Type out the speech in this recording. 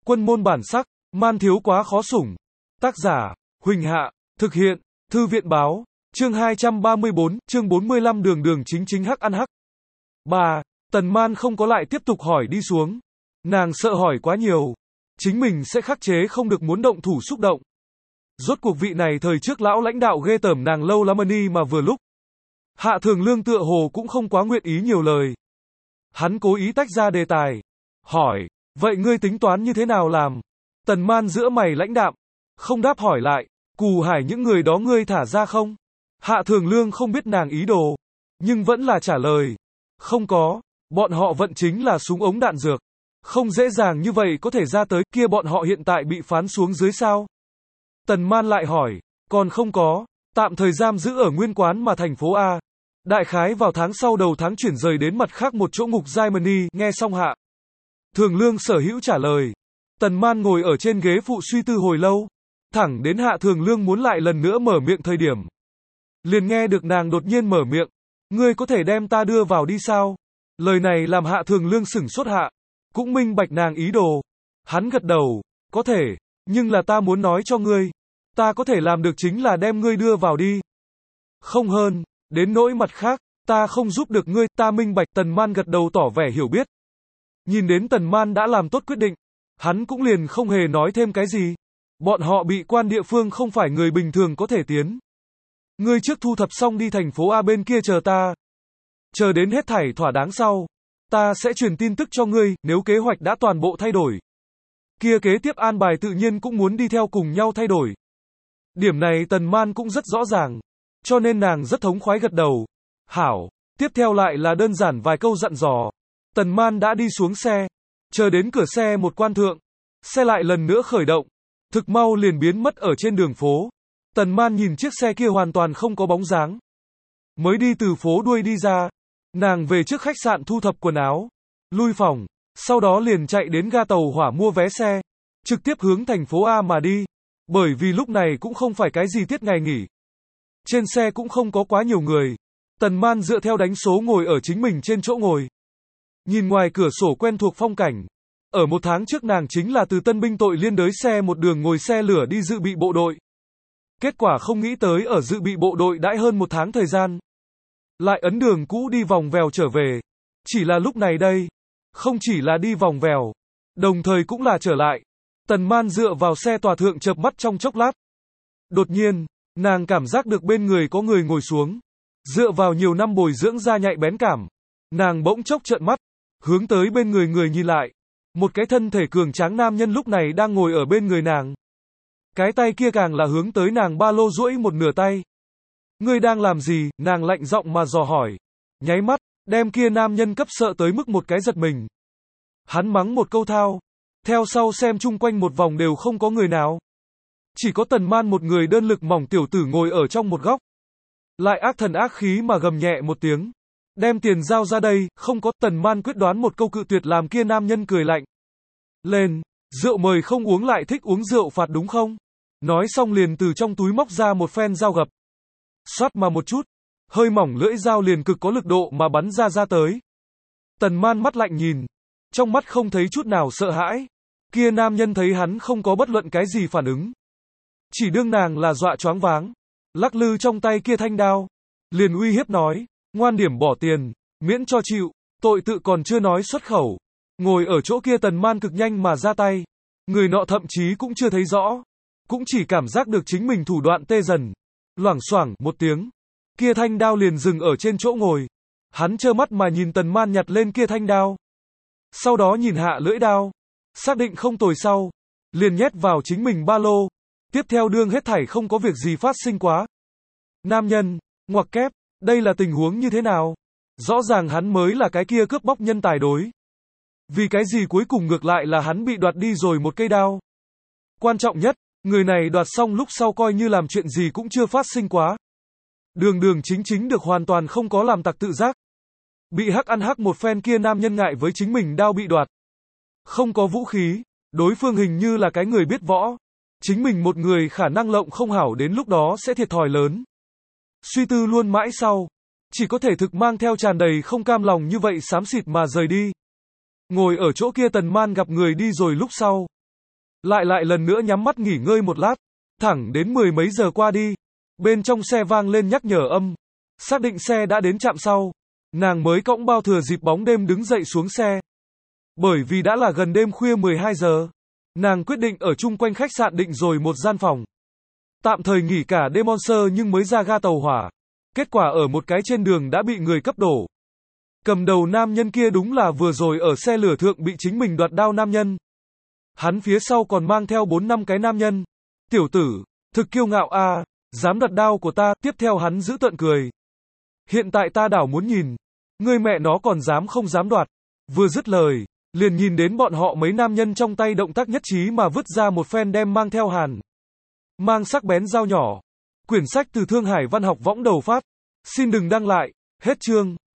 Quân môn bản sắc, man thiếu quá khó sủng. Tác giả, Huỳnh Hạ, thực hiện, Thư viện báo, chương 234, chương 45 đường đường chính chính hắc ăn hắc. 3. Tần Man không có lại tiếp tục hỏi đi xuống. Nàng sợ hỏi quá nhiều. Chính mình sẽ khắc chế không được muốn động thủ xúc động. Rốt cuộc vị này thời trước lão lãnh đạo ghê tởm nàng lâu lắm mà vừa lúc. Hạ Thường Lương tựa hồ cũng không quá nguyện ý nhiều lời. Hắn cố ý tách ra đề tài. Hỏi, vậy ngươi tính toán như thế nào làm? Tần Man giữa mày lãnh đạm. Không đáp hỏi lại, Cù Hải những người đó ngươi thả ra không? Hạ Thường Lương không biết nàng ý đồ. Nhưng vẫn là trả lời. Không có, bọn họ vận chính là súng ống đạn dược. Không dễ dàng như vậy có thể ra tới, kia bọn họ hiện tại bị phán xuống dưới sao? Tần Man lại hỏi, còn không có, tạm thời giam giữ ở nguyên quán mà thành phố A. Đại khái vào tháng sau đầu tháng chuyển rời đến mặt khác một chỗ ngục Germany, nghe xong Hạ Thường Lương sở hữu trả lời. Tần Man ngồi ở trên ghế phụ suy tư hồi lâu, thẳng đến Hạ Thường Lương muốn lại lần nữa mở miệng thời điểm. Liền nghe được nàng đột nhiên mở miệng, ngươi có thể đem ta đưa vào đi sao? Lời này làm Hạ Thường Lương sửng sốt hạ, cũng minh bạch nàng ý đồ. Hắn gật đầu, có thể, nhưng là ta muốn nói cho ngươi, ta có thể làm được chính là đem ngươi đưa vào đi. Không hơn, đến nỗi mặt khác, ta không giúp được ngươi, ta minh bạch. Tần Man gật đầu tỏ vẻ hiểu biết. Nhìn đến Tần Man đã làm tốt quyết định, hắn cũng liền không hề nói thêm cái gì. Bọn họ bị quan địa phương không phải người bình thường có thể tiến. Ngươi trước thu thập xong đi thành phố A bên kia chờ ta. Chờ đến hết thảy thỏa đáng sau, ta sẽ truyền tin tức cho ngươi, nếu kế hoạch đã toàn bộ thay đổi. Kia kế tiếp an bài tự nhiên cũng muốn đi theo cùng nhau thay đổi. Điểm này Tần Man cũng rất rõ ràng, cho nên nàng rất thống khoái gật đầu. Hảo, tiếp theo lại là đơn giản vài câu dặn dò. Tần Man đã đi xuống xe, chờ đến cửa xe một quan thượng, xe lại lần nữa khởi động, thực mau liền biến mất ở trên đường phố. Tần Man nhìn chiếc xe kia hoàn toàn không có bóng dáng. Mới đi từ phố đuôi đi ra, nàng về trước khách sạn thu thập quần áo, lui phòng, sau đó liền chạy đến ga tàu hỏa mua vé xe, trực tiếp hướng thành phố A mà đi, bởi vì lúc này cũng không phải cái gì tiết ngày nghỉ. Trên xe cũng không có quá nhiều người, Tần Man dựa theo đánh số ngồi ở chính mình trên chỗ ngồi. Nhìn ngoài cửa sổ quen thuộc phong cảnh, ở một tháng trước nàng chính là từ tân binh tội liên đới xe một đường ngồi xe lửa đi dự bị bộ đội. Kết quả không nghĩ tới ở dự bị bộ đội đãi hơn một tháng thời gian, lại ấn đường cũ đi vòng vèo trở về. Chỉ là lúc này đây, không chỉ là đi vòng vèo, đồng thời cũng là trở lại. Tần Man dựa vào xe tòa thượng chợp mắt trong chốc lát. Đột nhiên, nàng cảm giác được bên người có người ngồi xuống. Dựa vào nhiều năm bồi dưỡng ra nhạy bén cảm, nàng bỗng chốc trợn mắt, hướng tới bên người người nhìn lại. Một cái thân thể cường tráng nam nhân lúc này đang ngồi ở bên người nàng. Cái tay kia càng là hướng tới nàng ba lô duỗi một nửa tay. Ngươi đang làm gì? Nàng lạnh giọng mà dò hỏi. Nháy mắt, đem kia nam nhân cấp sợ tới mức một cái giật mình. Hắn mắng một câu thao. Theo sau xem chung quanh một vòng đều không có người nào. Chỉ có Tần Man một người đơn lực mỏng tiểu tử ngồi ở trong một góc. Lại ác thần ác khí mà gầm nhẹ một tiếng. Đem tiền giao ra đây, không có. Tần Man quyết đoán một câu cự tuyệt làm kia nam nhân cười lạnh. Lên, rượu mời không uống lại thích uống rượu phạt đúng không? Nói xong liền từ trong túi móc ra một phen dao gập. Xoát mà một chút, hơi mỏng lưỡi dao liền cực có lực độ mà bắn ra tới. Tần Man mắt lạnh nhìn, trong mắt không thấy chút nào sợ hãi. Kia nam nhân thấy hắn không có bất luận cái gì phản ứng, chỉ đương nàng là dọa choáng váng, lắc lư trong tay kia thanh đao, liền uy hiếp nói, ngoan điểm bỏ tiền, miễn cho chịu. Tội tự còn chưa nói xuất khẩu, ngồi ở chỗ kia Tần Man cực nhanh mà ra tay. Người nọ thậm chí cũng chưa thấy rõ, cũng chỉ cảm giác được chính mình thủ đoạn tê dần. Loảng xoảng một tiếng, kia thanh đao liền dừng ở trên chỗ ngồi. Hắn trơ mắt mà nhìn Tần Man nhặt lên kia thanh đao, sau đó nhìn hạ lưỡi đao, xác định không tồi sau, liền nhét vào chính mình ba lô. Tiếp theo đương hết thảy không có việc gì phát sinh quá. Nam nhân, ngoặc kép, đây là tình huống như thế nào? Rõ ràng hắn mới là cái kia cướp bóc nhân tài đối. Vì cái gì cuối cùng ngược lại là hắn bị đoạt đi rồi một cây đao? Quan trọng nhất, người này đoạt xong lúc sau coi như làm chuyện gì cũng chưa phát sinh quá. Đường đường chính chính được hoàn toàn không có làm tặc tự giác. Bị hắc ăn hắc một phen kia nam nhân ngại với chính mình đao bị đoạt. Không có vũ khí, đối phương hình như là cái người biết võ. Chính mình một người khả năng lộng không hảo đến lúc đó sẽ thiệt thòi lớn. Suy tư luôn mãi sau, chỉ có thể thực mang theo tràn đầy không cam lòng như vậy xám xịt mà rời đi. Ngồi ở chỗ kia Tần Man gặp người đi rồi lúc sau, lại lần nữa nhắm mắt nghỉ ngơi một lát. Thẳng đến 10 mấy giờ qua đi. Bên trong xe vang lên nhắc nhở âm. Xác định xe đã đến trạm sau. Nàng mới cõng bao thừa dịp bóng đêm đứng dậy xuống xe. Bởi vì đã là gần đêm khuya 12 giờ. Nàng quyết định ở chung quanh khách sạn định rồi một gian phòng. Tạm thời nghỉ cả đêm Monster nhưng mới ra ga tàu hỏa. Kết quả ở một cái trên đường đã bị người cấp đổ. Cầm đầu nam nhân kia đúng là vừa rồi ở xe lửa thượng bị chính mình đoạt đao nam nhân. Hắn phía sau còn mang theo 4-5 cái nam nhân. Tiểu tử, thực kiêu ngạo a, dám đoạt đao của ta, tiếp theo hắn giữ tợn cười. Hiện tại ta đảo muốn nhìn, ngươi mẹ nó còn dám không dám đoạt. Vừa dứt lời, liền nhìn đến bọn họ mấy nam nhân trong tay động tác nhất trí mà vứt ra một phen đem mang theo hàn. Mang sắc bén dao nhỏ. Quyển sách từ Thương Hải Văn học võng đầu phát. Xin đừng đăng lại, hết chương.